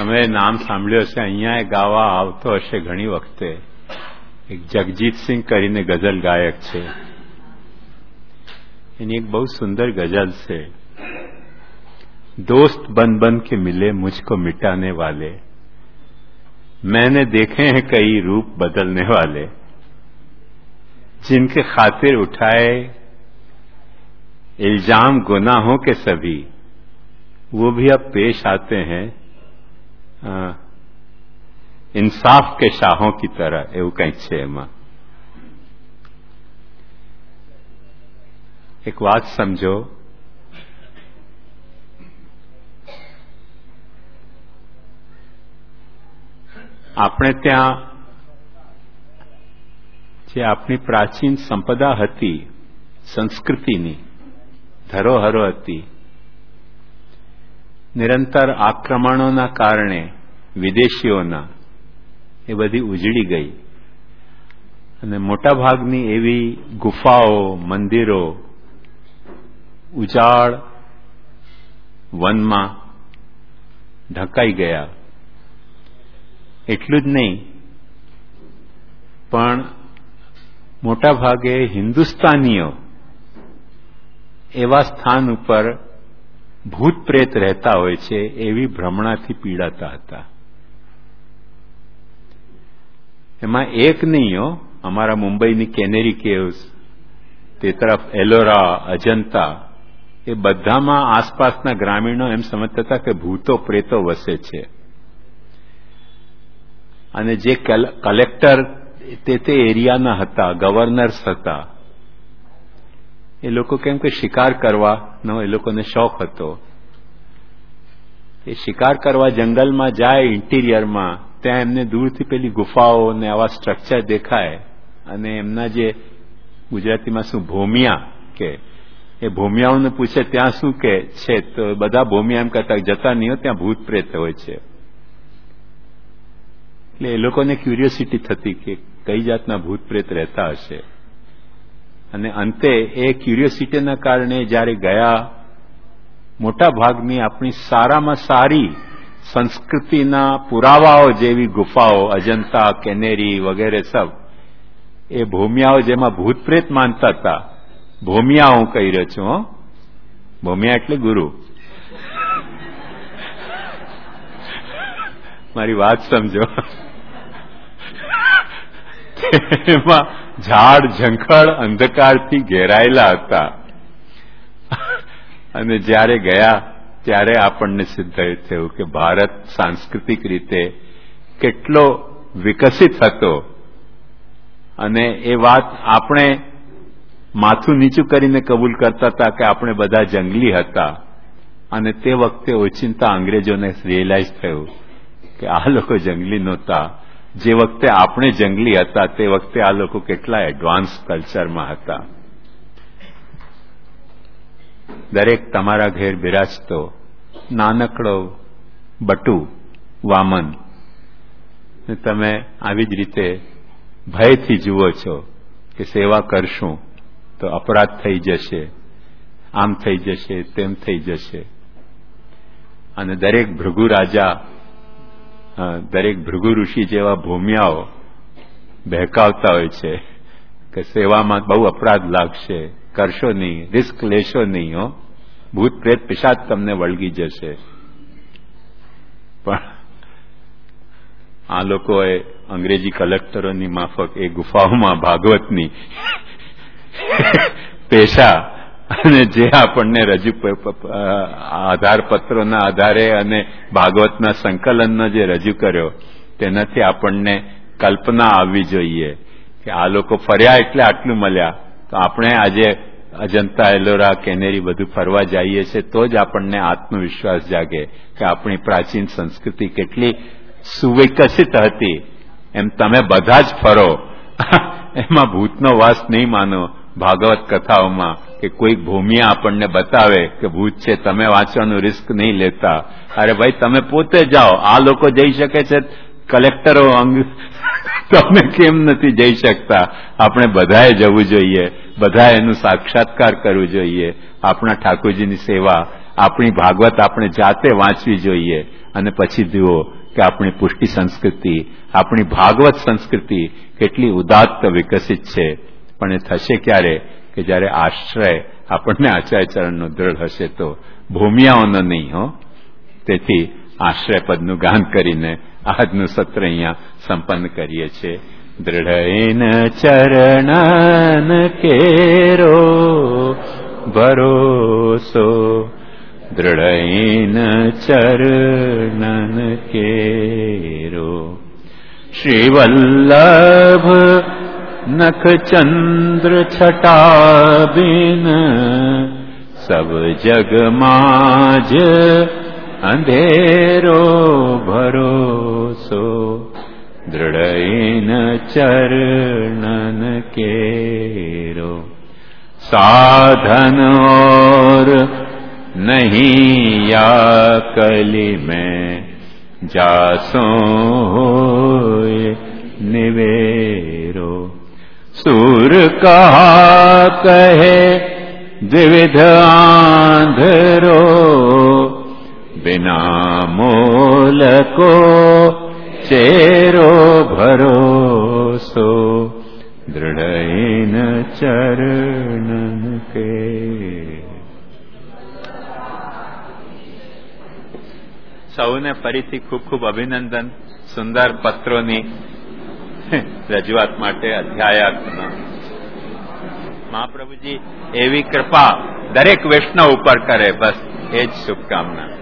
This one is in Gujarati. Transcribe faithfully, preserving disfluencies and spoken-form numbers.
તમે નામ સાંભળ્યો છે, અહીંયા ગાવા આવતો હશે ઘણી વખતે. એક જગજીતસિંહ કરીને ગઝલ ગાયક છે, એની એક બહુ સુંદર ગઝલ છે. दोस्त बन बन के मिले मुझको मिटाने वाले, मैंने देखे हैं कई रूप बदलने वाले, जिनके खातिर उठाए इल्जाम गुनाहों के सभी, वो भी अब पेश आते हैं इंसाफ के शाहों की तरह. એવું કંઈક છે એમાં. એક વાત સમજો, આપણે ત્યાં જે આપણી પ્રાચીન સંપદા હતી, સંસ્કૃતિની ધરોહરો હતી, નિરંતર આક્રમણોના કારણે વિદેશીઓના એ બધી ઉજળી ગઈ અને મોટાભાગની એવી ગુફાઓ, મંદિરો ઉજાડ વનમાં ઢંકાઈ ગયા. એટલું જ નહીં, પણ મોટાભાગે હિન્દુસ્તાનીઓ એવા સ્થાન ઉપર ભૂત પ્રેત રહેતા હોય છે એવી ભ્રમણાથી પીડાતા હતા. એમાં એક નહીં હો, અમારા મુંબઈની કેનેરી કેવ્સ, તે તરફ એલોરા, અજંતા, એ બધામાં આસપાસના ગ્રામીણો એમ સમજતા હતા કે ભૂતો પ્રેતો વસે છે. અને જે કલેક્ટર તે તે એરિયાના હતા, ગવર્નર્સ હતા, એ લોકો કેમ કે શિકાર કરવાનો એ લોકોને શોખ હતો. એ શિકાર કરવા જંગલમાં જાય, ઇન્ટિરિયરમાં, ત્યાં એમને દૂરથી પેલી ગુફાઓ ને આવા સ્ટ્રક્ચર દેખાય અને એમના જે ગુજરાતીમાં શું ભોમિયા કે, એ ભોમિયાઓને પૂછે ત્યાં શું કે છે, તો બધા ભોમિયા એમ કહેતા જતા નહીં, ત્યાં ભૂત પ્રેત હોય છે. એટલે એ લોકોને ક્યુરિયોસિટી થતી કે કઈ જાતના ભૂત પ્રેત રહેતા હશે. અને અંતે એ ક્યુરિયોસિટીના કારણે જ્યારે ગયા, મોટા ભાગની આપણી સારામાં સારી સંસ્કૃતિના પુરાવાઓ જેવી ગુફાઓ, અજંતા, કેનેરી વગેરે સબ, એ ભૂમિયાઓ જેમાં ભૂત પ્રેત માનતા હતા, ભૂમિયા હું કહી રહ્યો છું, ભૂમિયા એટલે ગુરુ, મારી વાત સમજો. એમાં ઝાડ ઝંખડ અંધકારથી ઘેરાયેલા હતા. અને જ્યારે ગયા ત્યારે આપણને સિદ્ધ થયું કે ભારત સાંસ્કૃતિક રીતે કેટલો વિકસિત હતો. અને એ વાત આપણે માથું નીચું કરીને કબૂલ કરતા હતા કે આપણે બધા જંગલી હતા. અને તે વખતે ઓચિંતા અંગ્રેજોને રિયલાઇઝ થયું કે આ લોકો જંગલી નહોતા. જે વખતે આપણે જંગલી હતા તે વખતે આ લોકો કેટલા એડવાન્સ કલ્ચરમાં હતા. દરેક તમારા ઘેર બિરાજતો નાનકડો બટુ વામન, તમે આવી જ રીતે ભયથી જુઓ છો કે સેવા કરશું તો અપરાધ થઈ જશે, આમ થઈ જશે, તેમ થઈ જશે. અને દરેક ભૃગુ રાજા, દરેક ભૃગુ ઋષિ જેવા ભૂમિયાઓ બહેકાવતા હોય છે કે સેવામાં બહુ અપરાધ લાગશે, કરશો નહીં, રિસ્ક લેશો નહીં, હો, ભૂત પ્રેત પિશાચ તમને વળગી જશે. પણ આ લોકોએ અંગ્રેજી કલેક્ટરોની માફક એ ગુફાઓમાં ભાગવતની પેશા અને જે આપણને રજૂ આધારપત્રોના આધારે અને ભાગવતના સંકલનનો જે રજૂ કર્યો, તેનાથી આપણને કલ્પના આવવી જોઈએ કે આ લોકો ફર્યા એટલે આટલું મળ્યા. તો આપણે આજે અજંતા, એલોરા, કેનેરી બધું ફરવા જઈએ છીએ તો જ આપણને આત્મવિશ્વાસ જાગે કે આપણી પ્રાચીન સંસ્કૃતિ કેટલી સુવિકસિત હતી. એમ તમે બધા જ ફરો, એમાં ભૂતનો વાસ નહીં માનો. ભાગવત કથાઓમાં કે કોઈ ભૂમિયા આપણને બતાવે કે ભૂત છે, તમે વાંચવાનું રિસ્ક નહીં લેતા. અરે ભાઈ, તમે પોતે જાઓ. આ લોકો જઈ શકે છે, કલેક્ટરો અંગ તમે કેમ નથી જઈ શકતા? આપણે બધાએ જવું જોઈએ, બધાએ એનું સાક્ષાત્કાર કરવું જોઈએ. આપણા ઠાકોરજીની સેવા આપણી ભાગવત આપણે જાતે વાંચવી જોઈએ અને પછી જુઓ કે આપણી પુષ્ટિ સંસ્કૃતિ, આપણી ભાગવત સંસ્કૃતિ કેટલી ઉદાત્ત વિકસિત છે. પણ એ થશે ક્યારે કે જ્યારે આશ્રય આપણને આચાર્ય ચરણનો દ્રઢ હશે, તો ભૂમિયાઓનો નહીં. હો તેથી આશ્રય પદનું ગાન કરીને આજનું સત્ર અહીંયા સંપન્ન કરીએ છીએ. દૃઢૈન ચરણન કેરો ભરોસો, દૃઢૈન ચરણન કેરો. શ્રીવલ્લભ નખ ચંદ્ર છટા બિન, સબ જગમાં જ અંધેરો ભરોસો, દૃઢૈન ચરણન કેરો. साधन और नहीं या कली में जासो होए निवेरो। सूर कहा कहे द्विविध आंधरो, बिना मोल को चेरो भरोसो, दृढ़ चरण के। સૌને ફરીથી ખૂબ ખૂબ અભિનંદન સુંદર પત્રોની રજૂઆત માટે. અધ્યાયના મહાપ્રભુજી એવી કૃપા દરેક વૈષ્ણવ ઉપર કરે, બસ એ જ શુભકામના.